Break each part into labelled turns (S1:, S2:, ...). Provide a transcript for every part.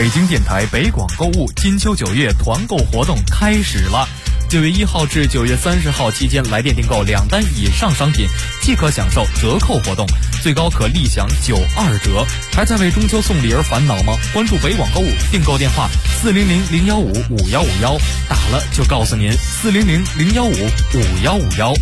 S1: 北京电台北广购物金秋9月团购活动开始了。9月1号至9月30号期间，来电订购2单以上商品即可享受折扣活动，最高可立享92折。还在为中秋送礼而烦恼吗？关注北广购物，订购电话400-015-5151，打了就告诉您400-015-5151。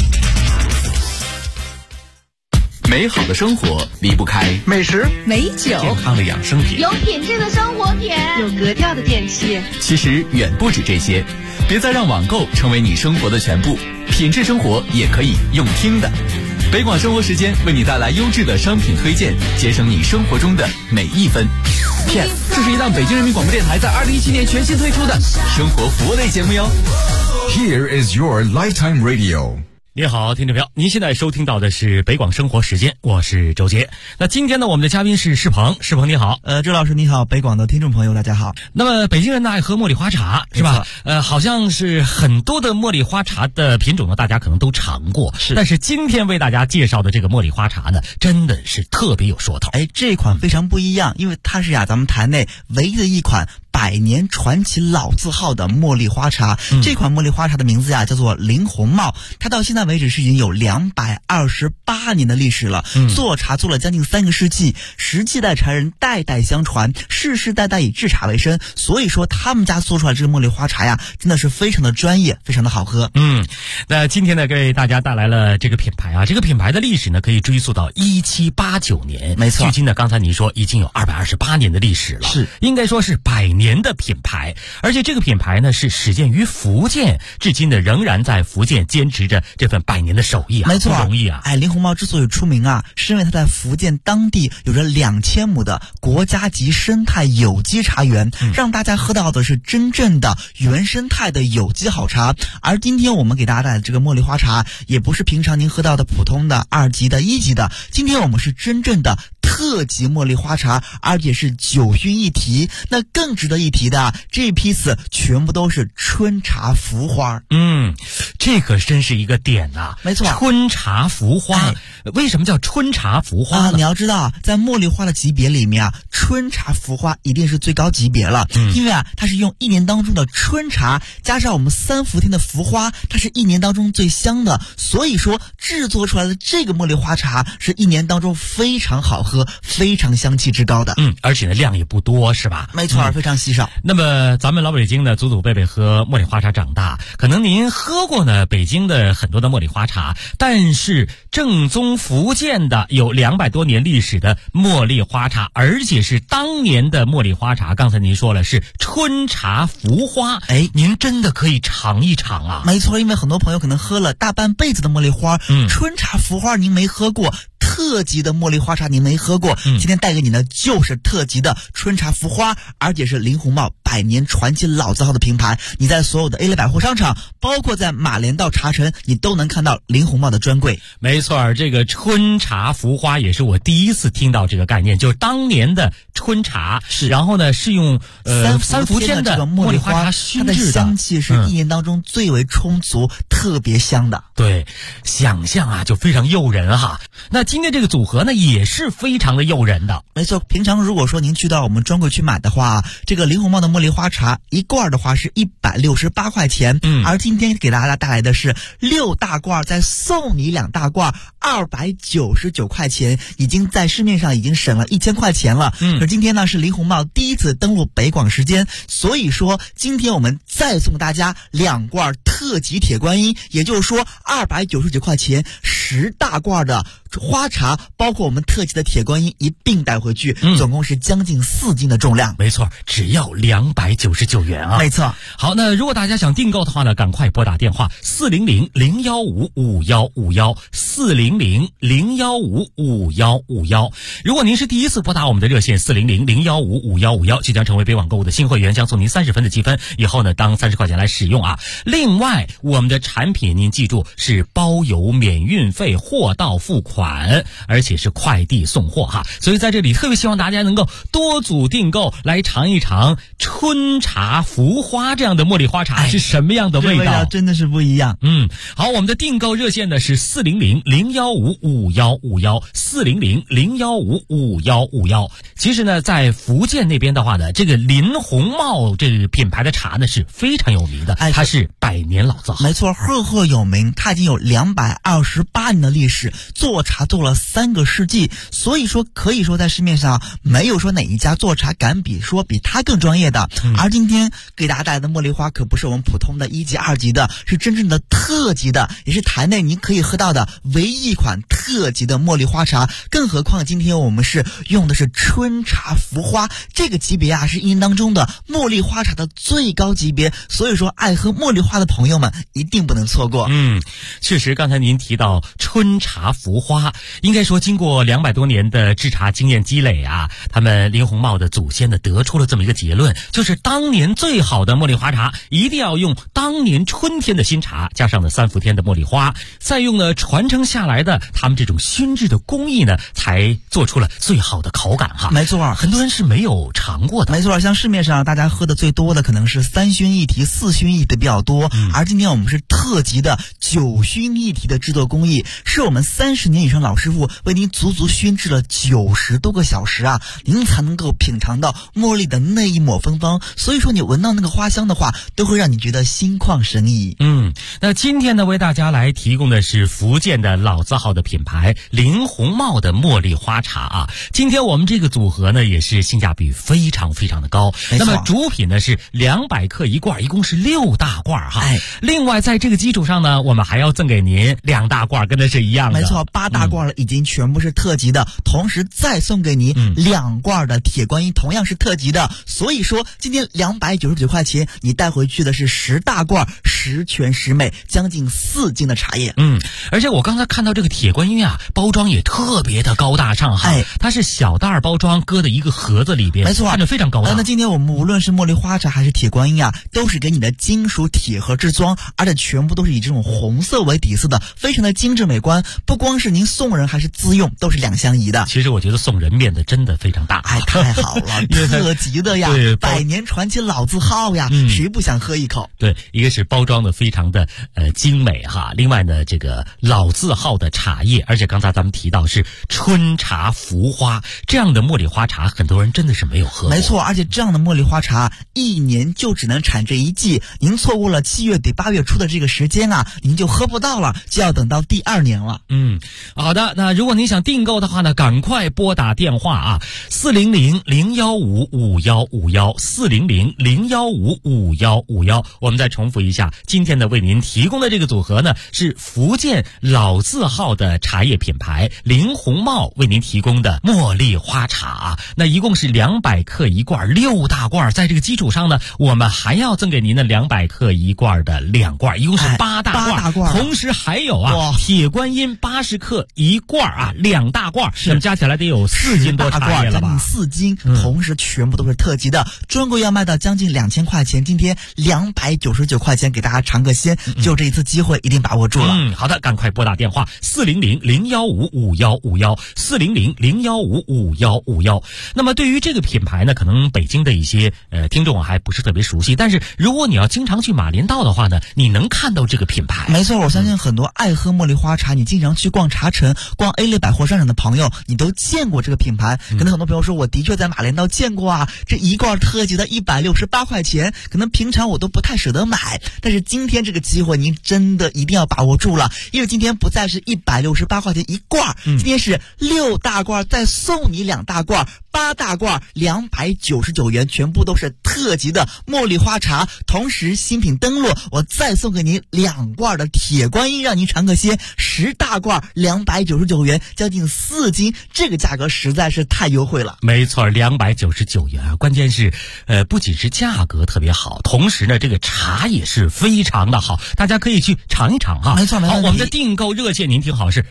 S2: 美好的生活离不开
S3: 美食、
S4: 美酒、
S2: 健康的养生品，
S5: 有品质的生活品，
S4: 有格调的电器。
S2: 其实远不止这些，别再让网购成为你生活的全部，品质生活也可以用听的。北广生活时间为你带来优质的商品推荐，节省你生活中的每一分。Yes， 这是一档北京人民广播电台在2017年全新推出的生活服务类节目哟。
S6: Here is your lifetime radio。
S7: 你好，听众朋友，您现在收听到的是北广生活时间，我是周杰。那今天呢，我们的嘉宾是世鹏，世鹏你好。
S3: 周老师你好，北广的听众朋友大家好。
S7: 那么北京人呢爱喝茉莉花茶是吧？好像是很多的茉莉花茶的品种呢，大家可能都尝过，但是今天为大家介绍的这个茉莉花茶呢，真的是特别有说头。
S3: 这款非常不一样，因为它是咱们台内唯一的一款100年传奇老字号的茉莉花茶。这款茉莉花茶的名字叫做林红帽，它到现在为止是已经有228年的历史了，做茶做了将近3个世纪，10代茶人代代相传，世世代代以制茶为生，所以说他们家做出来这个茉莉花茶呀，真的是非常的专业，非常的好喝。
S7: 那今天呢，给大家带来了这个品牌啊，这个品牌的历史呢，可以追溯到1789年，
S3: 没错。
S7: 距今呢，刚才你说已经有228年的历史了，
S3: 是
S7: 应该说是100年的品牌，而且这个品牌呢是始建于福建，至今呢仍然在福建坚持着这份100年的手艺啊，
S3: 没错，
S7: 不容易啊。
S3: 林红帽之所以出名啊，是因为它在福建当地有着2000亩的国家级生态有机茶园，让大家喝到的是真正的原生态的有机好茶。而今天我们给大家带来的这个茉莉花茶，也不是平常您喝到的普通的2级的1级的，今天我们是真正的特级茉莉花茶，而且是9熏一提。那更值得一提的，这批次全部都是春茶浮花。
S7: 这可真是一个点啊。
S3: 没错，
S7: 春茶浮花。为什么叫春茶浮花呢？
S3: 你要知道，在茉莉花的级别里面啊，春茶浮花一定是最高级别了。因为它是用1年当中的春茶加上我们3伏天的浮花，它是1年当中最香的，所以说制作出来的这个茉莉花茶是1年当中非常好喝，非常香气之高的。
S7: 而且呢量也不多是吧？
S3: 没错，非常稀少。
S7: 那么咱们老北京呢，祖祖辈辈喝茉莉花茶长大，可能您喝过呢北京的很多的茉莉花茶，但是正宗福建的有200多年历史的茉莉花茶，而且是当年的茉莉花茶，刚才您说了是春茶浮花，您真的可以尝一尝啊。
S3: 没错，因为很多朋友可能喝了大半辈子的茉莉花，春茶浮花您没喝过，特级的茉莉花茶您没喝过，今天带给你的就是特级的春茶浮花，而且是林红帽100年传奇老字号的品牌。你在所有的 A 类百货商场，包括在马连道茶城，你都能看到林红帽的专柜。
S7: 没错，这个春茶浮花也是我第一次听到这个概念，就是当年的春茶，然后呢是用3伏天的茉莉花茶熏制的，
S3: 它的香气是1年当中最为充足，特别香的。
S7: 对，想象啊就非常诱人哈。那今天这个组合呢也是非常的诱人的。
S3: 没错，平常如果说您去到我们专柜去买的话，这个林红帽的茉莉花茶一罐的话是168块钱，而今天给大家带来的是6大罐再送你2大罐，299块钱，已经在市面上已经省了1000块钱了。而今天呢是林红帽第一次登陆北广时间，所以说今天我们再送大家2罐特级铁观音，也就是说299块钱10大罐的花茶，包括我们特级的铁观音一并带回去，总共是将近4斤的重量。
S7: 没错，只要299元啊。
S3: 没错。
S7: 好，那如果大家想订购的话呢，赶快拨打电话400-015-5151 400-015-5151。如果您是第一次拨打我们的热线400-015-5151，即将成为北网购物的新会员，将送您30分的积分，以后呢当30块钱来使用啊。另外，我们的产品您记住是包邮、免运费、货到付款。 款，而且是快递送货哈。所以在这里特别希望大家能够多组订购，来尝一尝春茶福花这样的茉莉花茶是什么样的味道，
S3: 真的是不一样。
S7: 好，我们的订购热线呢是400-015-5151，400-015-5151。其实呢，在福建那边的话呢，这个林红帽这个品牌的茶呢是非常有名的，它是100年老字号。
S3: 没错，赫赫有名，它已经有228年的历史，做茶做了3个世纪，所以说可以说在市面上没有说哪一家做茶敢比它更专业的。而今天给大家带来的茉莉花可不是我们普通的1级2级的，是真正的特级的，也是台内您可以喝到的唯一一款特级的茉莉花茶。更何况今天我们是用的是春茶福花这个级别啊，是一年当中的茉莉花茶的最高级别，所以说爱喝茉莉花的朋友们一定不能错过。
S7: 确实刚才您提到春茶福花，应该说经过200多年的制茶经验积累啊，他们林红帽的祖先呢得出了这么一个结论，就是当年最好的茉莉花茶一定要用当年春天的新茶，加上了3伏天的茉莉花，再用了传承下来的他们这种熏制的工艺呢，才做出了最好的口感哈。
S3: 没错，
S7: 很多人是没有尝过的。
S3: 没错，像市面上大家喝的最多的可能是3熏1提、4熏1提的比较多，而今天我们是特级的9熏1提的制作工艺，是我们30年以上老师傅为您足足熏制了90多个小时啊，您才能够品尝到茉莉的那一抹芬芳，所以说你闻到那个花香的话，都会让你觉得心旷神怡。
S7: 那今天呢，为大家来提供的是福建的老字号的品牌林红帽的茉莉花茶啊。今天我们这个组合呢，也是性价比非常非常的高。那么主品呢是200克一罐，一共是6大罐哈。另外在这个基础上呢，我们还要赠给您2大罐，跟它是一样的。
S3: 没错，8大罐了，已经全部是特级的，同时再送给您2罐的铁观音，同样是特级的。所以说今天299块钱，你带回去的是10大罐，10全10美，将近4斤的茶叶。
S7: 而且我刚才看到这个铁观音啊，包装也特别的高大上哈。它是小袋包装，搁在一个盒子里边，
S3: 没错，
S7: 看着非常高大。
S3: 那今天我们无论是茉莉花茶还是铁观音啊，都是给你的金属铁盒制装，而且全部都是以这种红色为底色的，非常的精致美观。不光是您送人还是自用，都是2相宜的。
S7: 其实我觉得送人面子真的非常大，
S3: 太好了，特级的呀，100年传奇老字号呀，谁不想喝一口？
S7: 对，一个是包装的非常的精美哈，另外呢，这个老字号的茶叶，而且刚才咱们提到是春茶福花这样的茉莉花茶，很多人真的是没有喝过。
S3: 没错，而且这样的茉莉花茶一年就只能产这一季，您错过了7月底8月初的这个时间啊，您就喝不到了，就要等到第2年了。
S7: 好的，那如果您想订购的话呢，赶快拨打电话啊，400-015-5151，400-015-5151。我们再重复一下，今天呢为您提供的这个组合呢是福建老字号的茶叶品牌林红帽为您提供的茉莉花茶，那一共是200克一罐，6大罐，在这个基础上呢，我们还要赠给您的200克一罐的2罐，一共是8大罐，同时还有铁观音80克一罐啊，2大罐，那么加起来得有4斤多茶叶了吧
S3: ？4斤，同时全部都是特级的，专柜要卖到将近2000块钱，今天299块钱给大家尝个鲜，就这一次机会一定把握住了。
S7: 好的，赶快拨打电话400-015-5151，400-015-5151。那么对于这个品牌呢，可能北京的一些听众还不是特别熟悉，但是如果你要经常去马连道的话呢，你能看到这个品牌。
S3: 没错，我相信很多爱喝茉莉花茶，你经常去逛茶城、逛 A 类百货商场的朋友，你都见过这个品牌。可能很多朋友说，我的确在马连道见过啊，这一罐特级的168块钱，可能平常我都不太舍得买，但是今天这个机会您真的一定要把握住了，因为今天不再是168块钱一罐，今天是6大罐再送你2大罐，8大罐299元，全部都是特级的茉莉花茶。同时新品登陆，我再送给您2罐的铁观音，让您尝个鲜，10大罐299元，将近4斤，这个价格实在是太优惠了。
S7: 没错，299元啊，关键是不仅是价格特别好，同时呢这个茶也是非常的好，大家可以去尝一尝哈。
S3: 没错，
S7: 好，我们的订购热线您听好，是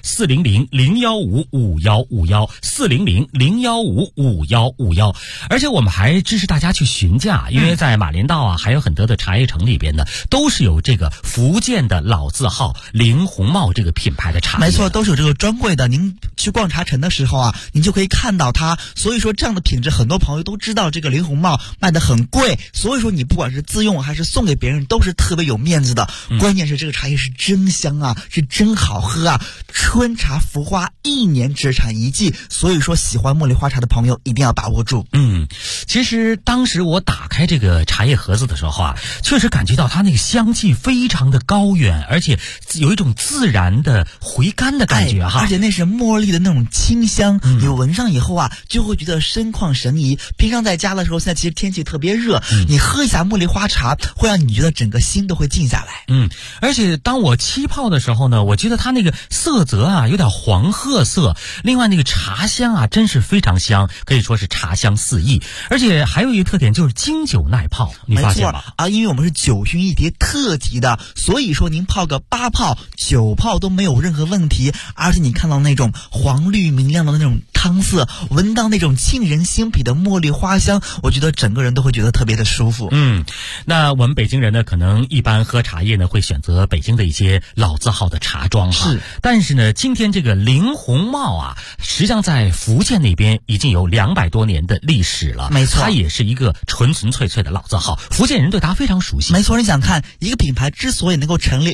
S7: 400-015-5151，400-015-5151。而且我们还支持大家去询价，因为在马连道啊还有很多的茶叶城里边呢，都是有这个福建的老字号林红帽这个品牌的茶叶。
S3: 没错，都是有这个专柜的，您去逛茶城的时候啊，您就可以看到它。所以说这样的品质，很多朋友都知道这个林红帽卖得很贵，所以说你不管是自用还是送给别人，都是特别有面子的。关键是这个茶叶是真香啊，是真好喝啊！春茶福花1年只产1季，所以说喜欢茉莉花茶的朋友一定要把握住。
S7: 其实当时我打开这个茶叶盒子的时候啊，确实感觉到它那个香气非常的高远，而且有一种自然的回甘的感觉哈。
S3: 而且那是茉莉的那种清香，你闻上以后啊，就会觉得身旷神怡。平常在家的时候，现在其实天气特别热，你喝一下茉莉花茶，会让你觉得整个心都会静下来。
S7: 而且当我沏泡的时候呢，我觉得它那个色泽啊有点黄褐色，另外那个茶香啊真是非常香，可以说是茶香四溢。而且还有一个特点就是经久耐泡，你发现吗？
S3: 啊，因为我们是9熏1叠特级的，所以说您泡个8泡、9泡都没有任何问题。而且你看到那种黄绿明亮的那种汤色，闻到那种沁人心脾的茉莉花香，我觉得整个人都会觉得特别的舒服。
S7: 那我们北京人呢，可能一般喝茶叶呢会选择北京的一些老字号的茶庄哈。但是呢，今天这个林红帽啊，实际上在福建那边已经有200多年的历史了。
S3: 没错，
S7: 它也是一个纯纯粹粹的老字号，福建人对它非常熟悉。
S3: 没错，你想看一个品牌之所以能够成立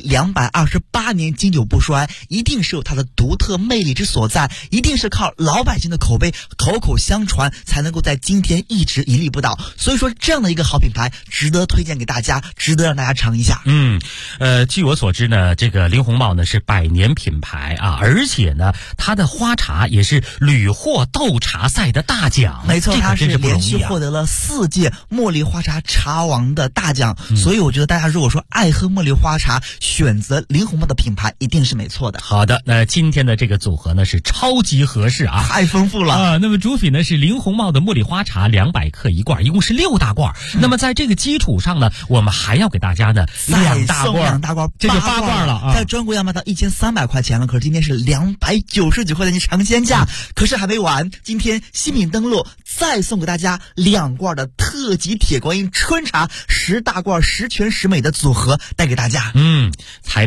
S3: 228年经久不衰，一定是有它的独特魅力之所在，一定是靠老百姓的口碑口口相传，才能够在今天一直屹立不倒。所以说这样的一个好品牌值得推荐给大家，值得让大家尝一下。
S7: 据我所知呢，这个林红帽呢是100年品牌啊，而且呢它的花茶也是屡获斗茶赛的大奖。
S3: 没错，它是连续
S7: 获
S3: 获得了4届茉莉花茶茶王的大奖。所以我觉得大家如果说爱喝茉莉花茶，选择林红帽的品牌一定是没错的。
S7: 好的，那今天的这个组合呢是超级合适啊，
S3: 太丰富了
S7: 那么主品呢是林红帽的茉莉花茶200克1罐，一共是6大罐。那么在这个基础上呢，我们还要给大家呢2大罐，这就8罐了啊。
S3: 在专柜要卖到1300块钱了，可是今天是299块钱尝鲜价。可是还没完，今天新品登录再送给大家2罐的特级铁观音春茶10大罐10全10美的组合带给大家。
S7: 才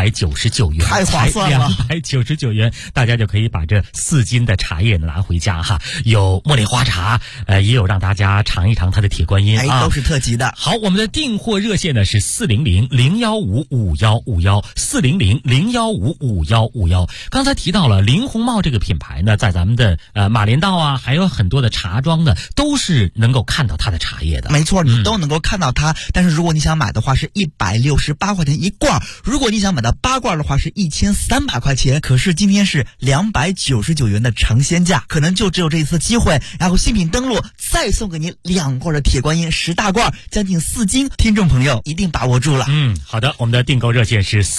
S7: 299元，
S3: 太划算了
S7: ，299元，大家就可以把这4斤的茶叶拿回家哈。有茉莉花茶，也有让大家尝一尝它的铁观音
S3: 都是特级的。
S7: 好，我们的订货热线呢是400-015-5151，400-015-5151。刚才提到了林红帽这个品牌呢，在咱们的马连道啊，还有很多的茶庄呢，都是能够看到它的茶叶的。
S3: 没错，你都能够看到它。但是如果你想买的话，是168块钱1罐；如果你想买到8罐的话，是1300块钱。可是今天是299元的尝鲜价，可能就只有这一次机会。然后新品登录再送给您2罐的铁观音10大罐，将近4斤。听众朋友一定把握住了。
S7: 好的，我们的订购热线是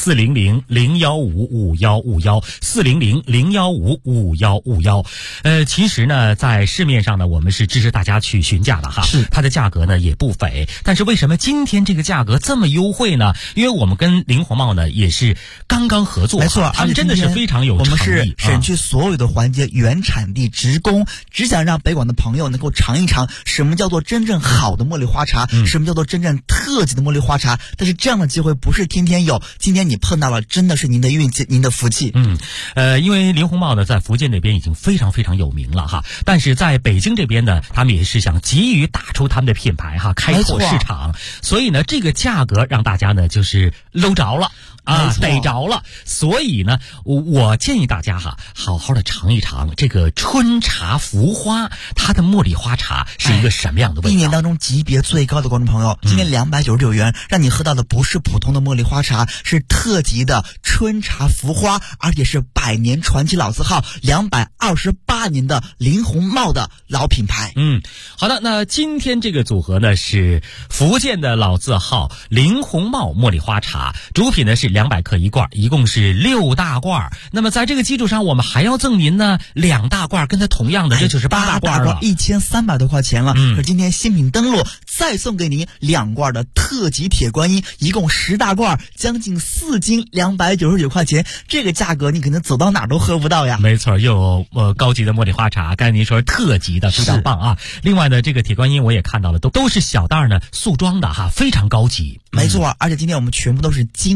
S7: 400-015-5151，400-015-5151。其实呢，在市面上呢，我们是支持大家去询价的哈，它的价格呢也不菲。但是为什么今天这个价格这么优惠呢？因为我们跟林红帽呢也是刚刚合作，
S3: 没错，
S7: 他们真的是非常有诚意。
S3: 我们是省去所有的环节，原产地直供，只想让北广的朋友能够尝一尝什么叫做真正好的茉莉花茶，什么叫做真正特级的茉莉花茶。但是这样的机会不是天天有，今天你碰到了，真的是您的运气，您的福气。
S7: 因为林红帽呢在福建那边已经非常非常有名了哈，但是在北京这边呢，他们也是想急于打出他们的品牌哈，开拓市场，所以呢这个价格让大家呢就是搂着了啊，逮着了。所以呢我建议大家哈，好好的尝一尝这个春茶福花，它的茉莉花茶是一个什么样的味道。
S3: 1年当中级别最高的观众朋友，今天299元，让你喝到的不是普通的茉莉花茶，是特级的春茶福花，而且是100年传奇老字号，228年的林红帽的老品牌。
S7: 好的，那今天这个组合呢是福建的老字号林红帽茉莉花茶，主品呢是200克1罐，一共是6大罐。那么在这个基础上，我们还要赠您呢2大罐，跟它同样的，这就是8大罐了
S3: ，1300多块钱了。可今天新品登录再送给您2罐的特级铁观音，一共10大罐，将近4斤，299块钱。这个价格你可能走到哪都喝不到呀。
S7: 没错，又有高级的茉莉花茶，刚才您说是特级的，非常棒啊。另外呢，这个铁观音我也看到了，都是小袋呢，速装的哈，非常高级。
S3: 没错，而且今天我们全部都是金属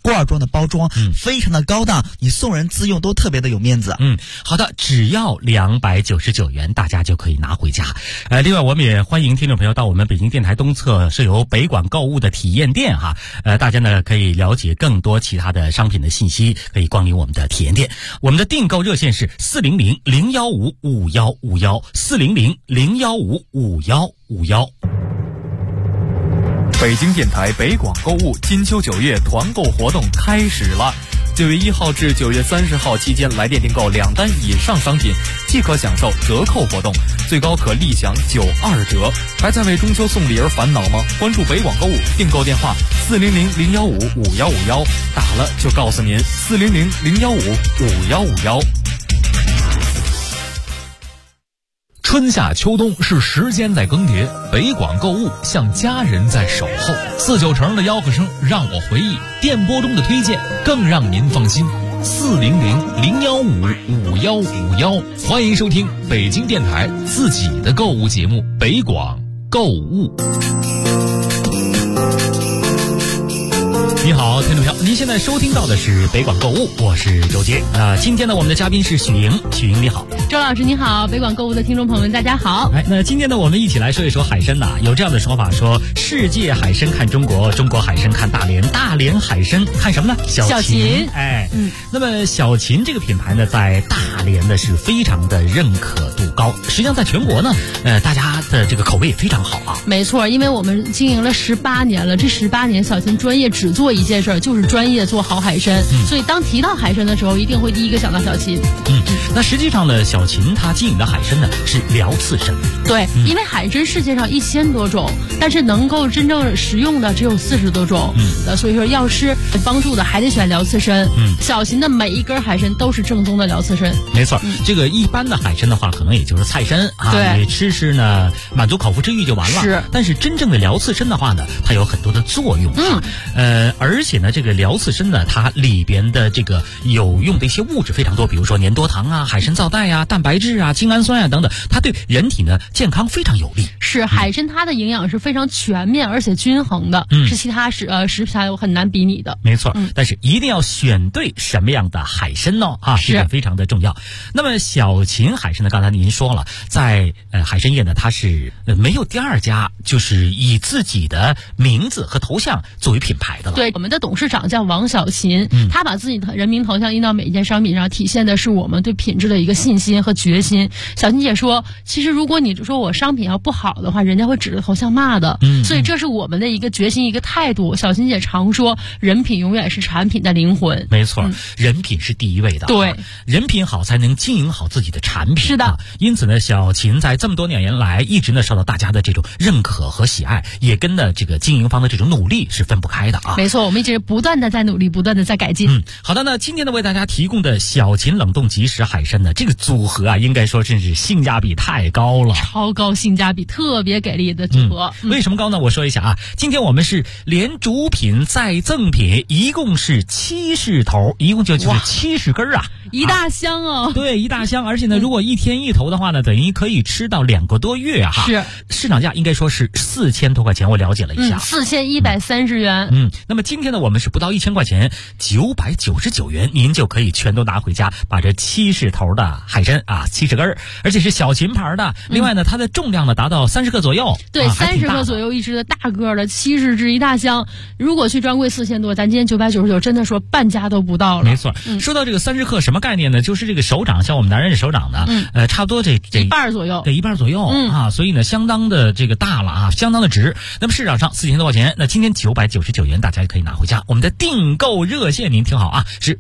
S3: 罐装的包装，非常的高档，你送人自用都特别的有面子。
S7: 好的，只要299元，大家就可以拿回家。另外我们也欢迎听众朋友到我们北京电台东侧设有北广购物的体验店哈，大家呢可以了解更多其他的商品的信息，可以光临我们的体验店。我们的订购热线是400-015-5151，400-015-5151。
S1: 北京电台北广购物金秋9月团购活动开始了。9月1号至9月30号期间，来电订购2单以上商品即可享受折扣活动，最高可立享92折。还在为中秋送礼而烦恼吗？关注北广购物，订购电话400-015-5151，打了就告诉您400-015-5151。
S5: 春夏秋冬是时间在更迭，北广购物像家人在守候。49成的吆喝声让我回忆，电波中的推荐更让您放心。400-015-5151，欢迎收听北京电台自己的购物节目北广购物。
S7: 你好，听众朋友，您现在收听到的是北广购物，我是周杰。今天呢，我们的嘉宾是许莹，许莹你好。
S4: 周老师你好，北广购物的听众朋友们大家好。
S7: 那今天呢，我们一起来说一说海参呐。有这样的说法说，世界海参看中国，中国海参看大连，大连海参看什么呢？小秦。那么小秦这个品牌呢，在大连呢是非常的认可度高，实际上在全国呢，大家的这个口味也非常好啊。
S4: 没错，因为我们经营了18年了，这18年小秦专业只做一件事，就是专业做好海参。所以当提到海参的时候，一定会第一个想到小秦。
S7: 那实际上呢，小秦它经营的海参呢是辽刺参。
S4: 对，因为海参世界上1000多种，但是能够真正食用的只有40多种。所以说要吃帮助的还得选辽刺参。小秦的每一根海参都是正宗的辽刺参。
S7: 没错，这个一般的海参的话，可能也就是菜参啊，
S4: 对，
S7: 你吃呢，满足口腹之欲就完了。
S4: 是，
S7: 但是真正的辽刺参的话呢，它有很多的作用。而且呢，这个辽刺参呢，它里边的这个有用的一些物质非常多，比如说粘多糖啊、海参皂苷啊、蛋白质啊、精氨酸啊等等，它对人体呢健康非常有利。
S4: 是，海参它的营养是非常全面而且均衡的，是其他食材很难比拟的。
S7: 没错，但是一定要选对什么样的海参呢？这个非常的重要。那么小秦海参呢，刚才您说了，在海参业呢，它是没有第二家就是以自己的名字和头像作为品牌的了。
S4: 对，我们的董事长叫王小秦，他把自己的人名头像印到每一件商品上，体现的是我们对品质的一个信心和决心。小秦姐说，其实如果你说我商品要不好的话，人家会指着头像骂的。所以这是我们的一个决心，一个态度。小秦姐常说，人品永远是产品的灵魂。
S7: 没错，人品是第一位的。
S4: 对，
S7: 人品好才能经营好自己的产品。
S4: 是的，
S7: 因此呢，小秦在这么多年来一直呢受到大家的这种认可和喜爱，也跟呢这个经营方的这种努力是分不开的啊。
S4: 没错，我们一直不断的在努力，不断的在改进。
S7: 好的，那今天呢为大家提供的小秦冷冻即食海参呢，这个组合啊，应该说真是性价比太高了，
S4: 超高性价比，特别给力的组合。
S7: 为什么高呢？我说一下啊，今天我们是连主品再赠品，一共是70头，一共就是70根啊，
S4: 一大箱哦。
S7: 对，一大箱，而且呢，如果一天一头的话呢，等于可以吃到2个多月啊。
S4: 是，
S7: 市场价应该说是4000多块钱，我了解了一下
S4: ，4130元。
S7: 那么今天呢，我们是不到1000块钱，999元，您就可以全都拿回家，把这70头的海参啊，70根，而且是小秦牌的。另外呢，它的重量呢达到30克左右。
S4: 对，30克左右一只的大个的70只一大箱。如果去专柜4000多，咱今天999，真的说半价都不到了。
S7: 没错，说到这个30克什么概念呢？就是这个手掌，像我们男人的手掌呢，差不多这
S4: 一半左右。
S7: 对，一半左右啊，所以呢，相当的这个大了啊，相当的值。那么市场上4000多块钱，那今天999元，大家可以拿回家。我们的订购热线您听好啊，是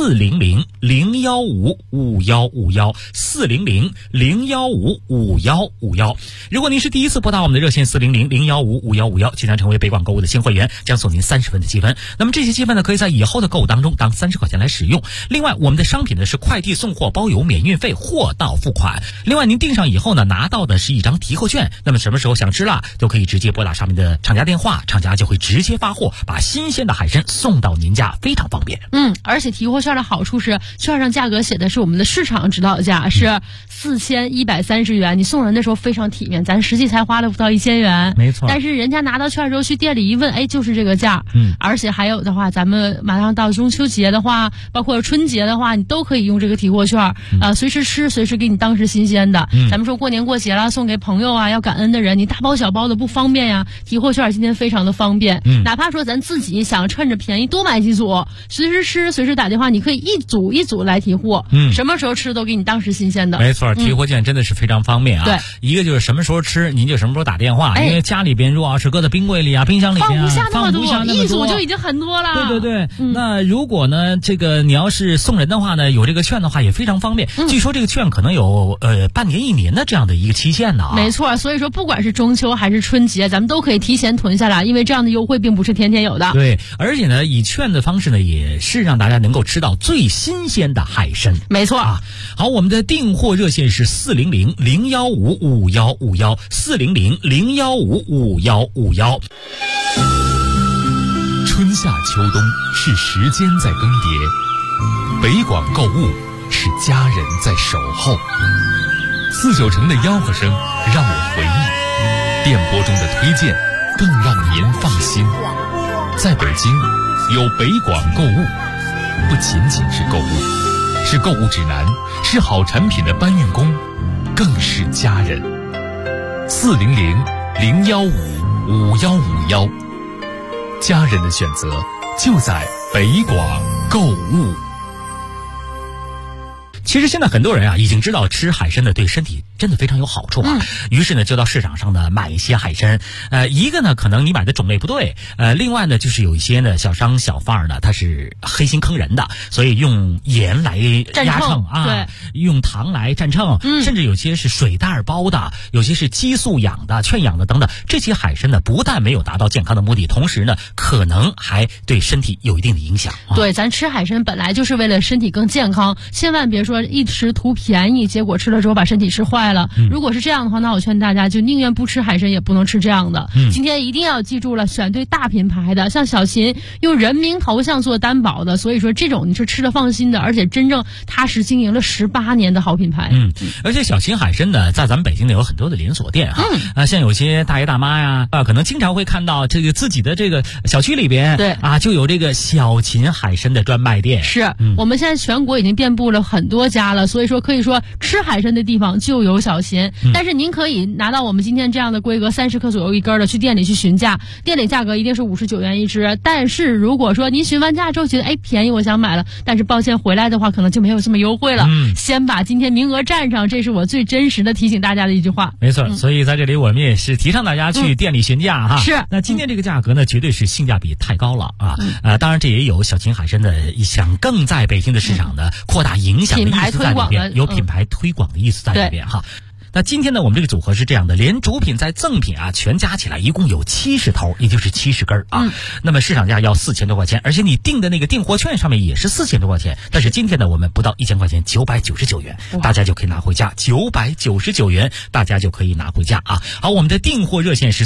S7: 400-015-5151，400-015-5151。如果您是第一次拨打我们的热线400-015-5151，即将成为北广购物的新会员，将送您30分的积分。那么这些积分呢，可以在以后的购物当中当30块钱来使用。另外，我们的商品呢是快递送货包邮，免运费，货到付款。另外，您订上以后呢，拿到的是一张提货券。那么什么时候想吃了，都可以直接拨打上面的厂家电话，厂家就会直接发货，把新鲜鲜的海参送到您家非常方便。
S4: 而且提货券的好处是，券上价格写的是我们的市场指导价是4130元，你送人的时候非常体面，咱实际才花了不到1000元，
S7: 没错。
S4: 但是人家拿到券之后去店里一问，哎，就是这个价。而且还有的话，咱们马上到中秋节的话，包括春节的话，你都可以用这个提货券，随时吃，随时给你当时新鲜的。咱们说过年过节了，送给朋友啊，要感恩的人，你大包小包的不方便呀，提货券今天非常的方便。哪怕说咱自己想趁着便宜多买几组，随时吃，随时打电话，你可以一组一组来提货，什么时候吃都给你当时新鲜的。
S7: 没错，提货券真的是非常方便啊。
S4: 对，
S7: 一个就是什么时候吃，您就什么时候打电话，因为家里边如果要是搁在冰柜里啊、冰箱里边啊，
S4: 放不下那么多，一组就已经很多了。
S7: 对，那如果呢，这个你要是送人的话呢，有这个券的话也非常方便。据说这个券可能有半年、1年的这样的一个期限呢。
S4: 没错，所以说不管是中秋还是春节，咱们都可以提前囤下来，因为这样的优惠并不是天天有的。
S7: 对，而且呢，以券的方式呢，也是让大家能够吃到最新鲜的海参。
S4: 没错
S7: 啊。好，我们的订货热线是400-015-5151，400-015-5151。
S2: 春夏秋冬是时间在更迭，北广购物是家人在守候。49城的吆喝声让我回忆，电波中的推荐更让您放心。在北京，有北广购物，不仅仅是购物，是购物指南，是好产品的搬运工，更是家人。400-015-5151，家人的选择就在北广购物。
S7: 其实现在很多人啊已经知道吃海参的对身体真的非常有好处啊，于是呢就到市场上呢买一些海参。一个呢可能你买的种类不对，另外呢就是有一些呢小商小贩呢他是黑心坑人的，所以用盐来压秤啊，
S4: 对，
S7: 用糖来蘸秤，甚至有些是水袋包的，有些是激素养的、圈养的等等。这些海参呢不但没有达到健康的目的，同时呢可能还对身体有一定的影响。
S4: 对，咱吃海参本来就是为了身体更健康，千万别说一时图便宜，结果吃了之后把身体吃坏了。如果是这样的话，那我劝大家就宁愿不吃海参，也不能吃这样的。今天一定要记住了，选对大品牌的，像小秦用人名头像做担保的，所以说这种你是吃的放心的，而且真正踏实经营了18年的好品牌。
S7: 而且小秦海参呢，在咱们北京呢有很多的连锁店哈，像有些大爷大妈呀，可能经常会看到这个自己的这个小区里边，
S4: 对
S7: 啊，就有这个小秦海参的专卖店。
S4: 是，我们现在全国已经遍布了很多家了，所以说可以说吃海参的地方就有小秦。但是您可以拿到我们今天这样的规格30克左右一根的，去店里去询价，店里价格一定是59元一只。但是如果说您询完价之后觉得便宜，我想买了，但是抱歉回来的话可能就没有这么优惠了。先把今天名额占上，这是我最真实的提醒大家的一句话。
S7: 没错，所以在这里我们也是提倡大家去店里询价哈。
S4: 是，
S7: 那今天这个价格呢，绝对是性价比太高了啊！当然这也有小秦海参的想更在北京的市场的扩大影响的意思在里边，有品牌推广的意思在里边哈。那今天呢，我们这个组合是这样的，连主品再赠品啊，全加起来一共有70头，也就是70根啊。那么市场价要4000多块钱，而且你订的那个订货券上面也是4000多块钱。但是今天呢，我们不到1000块钱，999元，大家就可以拿回家，999元，大家就可以拿回家啊。好，我们的订货热线是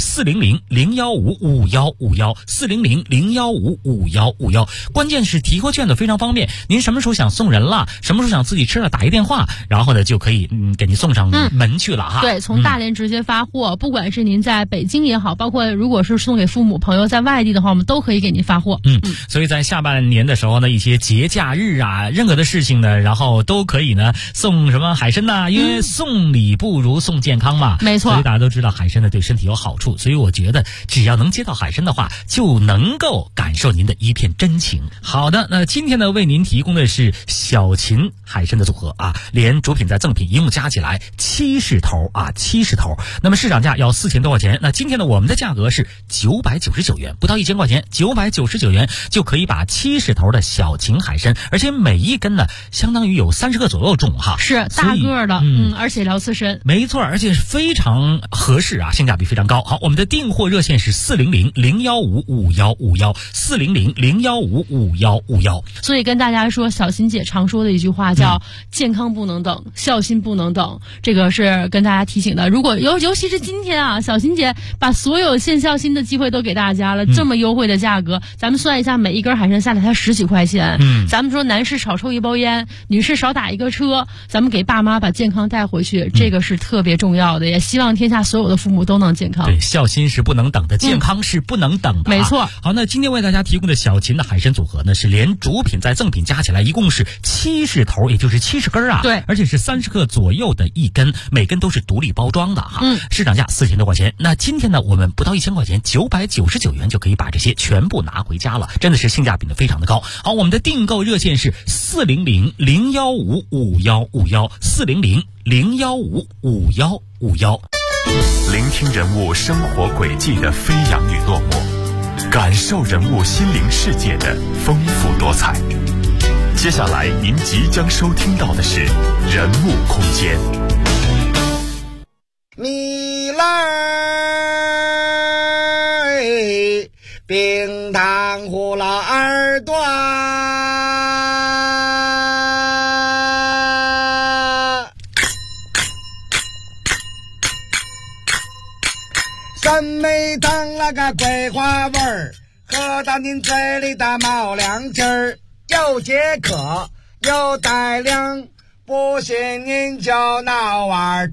S7: 400-015-5151，400-015-5151。关键是提货券的非常方便，您什么时候想送人了，什么时候想自己吃了，打一电话，然后呢就可以给您送上门去了哈。
S4: 对，从大连直接发货，不管是您在北京也好，包括如果是送给父母朋友在外地的话，我们都可以给您发货。
S7: 所以在下半年的时候呢，一些节假日啊，任何的事情呢，然后都可以呢送什么海参呐，因为送礼不如送健康嘛。
S4: 没错，
S7: 所以大家都知道海参呢对身体有好处，所以我觉得只要能接到海参的话，就能够感受您的一片真情。好的，那今天呢为您提供的是小秦海参的组合啊，连主品再赠品一共加起来70头啊，70头。那么市场价要4000多块钱，那今天呢我们的价格是999元，不到1000块钱，999元就可以把70头的小秦海参，而且每一根呢相当于有30克左右重哈，
S4: 是大个的，而且聊刺身，
S7: 没错，而且是非常合适啊，性价比非常高。好，我们的订货热线是400-015-5151，400-015-5151。
S4: 所以跟大家说，小秦姐常说的一句话叫健康不能等，孝心不能等，这个是是跟大家提醒的，如果尤其是今天啊，小新姐把所有献孝心的机会都给大家了，这么优惠的价格，咱们算一下，每一根海参下来才10几块钱。咱们说男士少抽一包烟，女士少打一个车，咱们给爸妈把健康带回去，这个是特别重要的，也希望天下所有的父母都能健康。
S7: 对，孝心是不能等的，健康是不能等的。
S4: 没错。
S7: 好，那今天为大家提供的小秦的海参组合呢，是连主品再赠品加起来一共是70头，也就是70根啊。
S4: 对，
S7: 而且是30克左右的一根，每根都是独立包装的哈。市场价4000多块钱。那今天呢，我们不到1000块钱，999元就可以把这些全部拿回家了，真的是性价比呢非常的高。好，我们的订购热线是400-015-5151，400-015-5151。
S6: 聆听人物生活轨迹的飞扬与落寞，感受人物心灵世界的丰富多彩。接下来您即将收听到的是人物空间。
S8: 你来冰糖葫芦耳朵，三妹糖那个桂花味儿，喝到您嘴里的冒凉气儿，又解渴又带凉，不信您就闹碗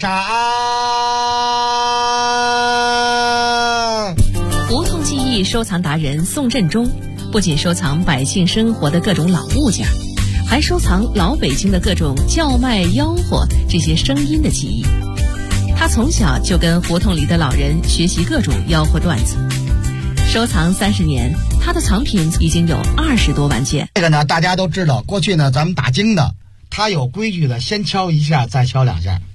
S8: 茶。
S9: 胡同记忆收藏达人宋振中不仅收藏百姓生活的各种老物件，还收藏老北京的各种叫卖吆喝这些声音的记忆。他从小就跟胡同里的老人学习各种吆喝段子，收藏30年，他的藏品已经有20多万件。
S8: 这个呢，大家都知道，过去呢，咱们打更的，他有规矩的，先敲一下，再敲2下。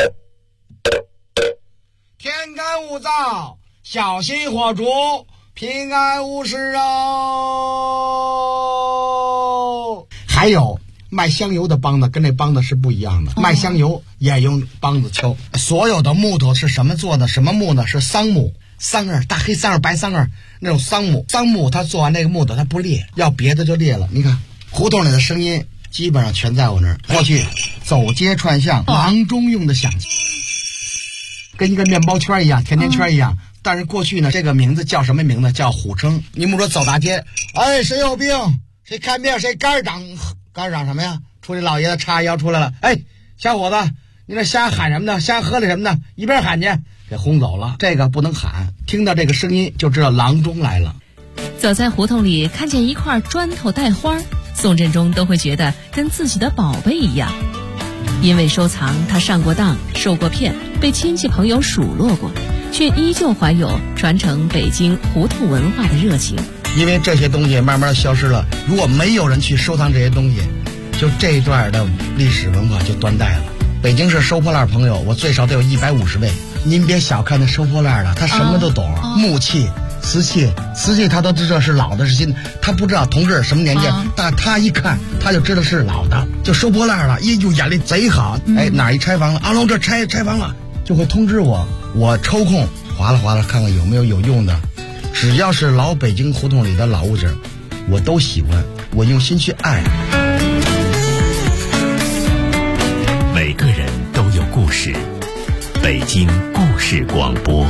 S8: 天干物燥，小心火烛，平安无事哦。还有卖香油的梆子跟那梆子是不一样的，卖香油也用梆子敲。所有的木头是什么做的？什么木呢？是桑木，桑叶，大黑桑叶、白桑叶那种桑木。桑木它做完那个木头它不裂，要别的就裂了。你看胡同里的声音基本上全在我那儿。过去走街串巷，郎中用的响器，跟一个面包圈一样，甜甜圈一样。但是过去呢，这个名字叫什么名字？叫虎称。你们说走大街，哎，谁有病？谁看病？谁肝长？肝长什么呀？出去老爷子叉腰出来了，哎，小伙子，你这瞎喊什么呢？瞎喝的什么呢？一边喊去，给轰走了。这个不能喊，听到这个声音就知道郎中来了。
S9: 走在胡同里，看见一块砖头带花，宋振中都会觉得跟自己的宝贝一样。因为收藏，他上过当，受过骗，被亲戚朋友数落过，却依旧怀有传承北京胡同文化的热情。
S8: 因为这些东西慢慢消失了，如果没有人去收藏这些东西，就这一段的历史文化就断代了。北京市收破烂朋友，我最少得有150位。您别小看那收破烂的，他什么都懂，木器、瓷器他都知道是老的是新的，他不知道同志什么年纪，但他一看他就知道是老的，就收破烂了，就眼力贼好。哎，哪一拆房了？阿龙这拆房了，就会通知我，我抽空划拉看看有没有用的。只要是老北京胡同里的老物件，我都喜欢，我用心去爱。
S2: 每个人都有故事，北京故事广播。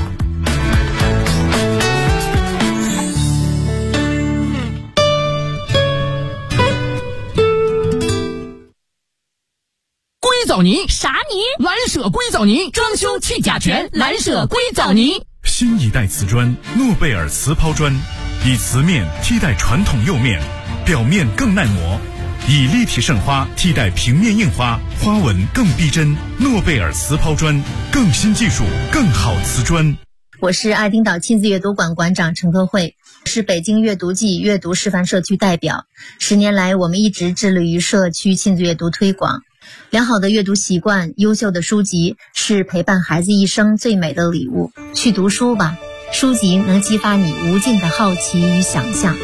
S10: 硅藻泥？
S4: 啥泥？
S10: 蓝舍硅藻泥，装修去甲醛，蓝舍硅藻泥。
S6: 新一代瓷砖诺贝尔瓷抛砖，以瓷面替代传统釉面，表面更耐磨，以立体渗花替代平面印花，花纹更逼真。诺贝尔瓷抛砖，更新技术，更好瓷砖。
S11: 我是爱丁岛亲子阅读馆馆长陈科慧，是北京阅读季阅读示范社区代表。10年来，我们一直致力于社区亲子阅读推广。良好的阅读习惯，优秀的书籍是陪伴孩子一生最美的礼物。去读书吧，书籍能激发你无尽的好奇与想象。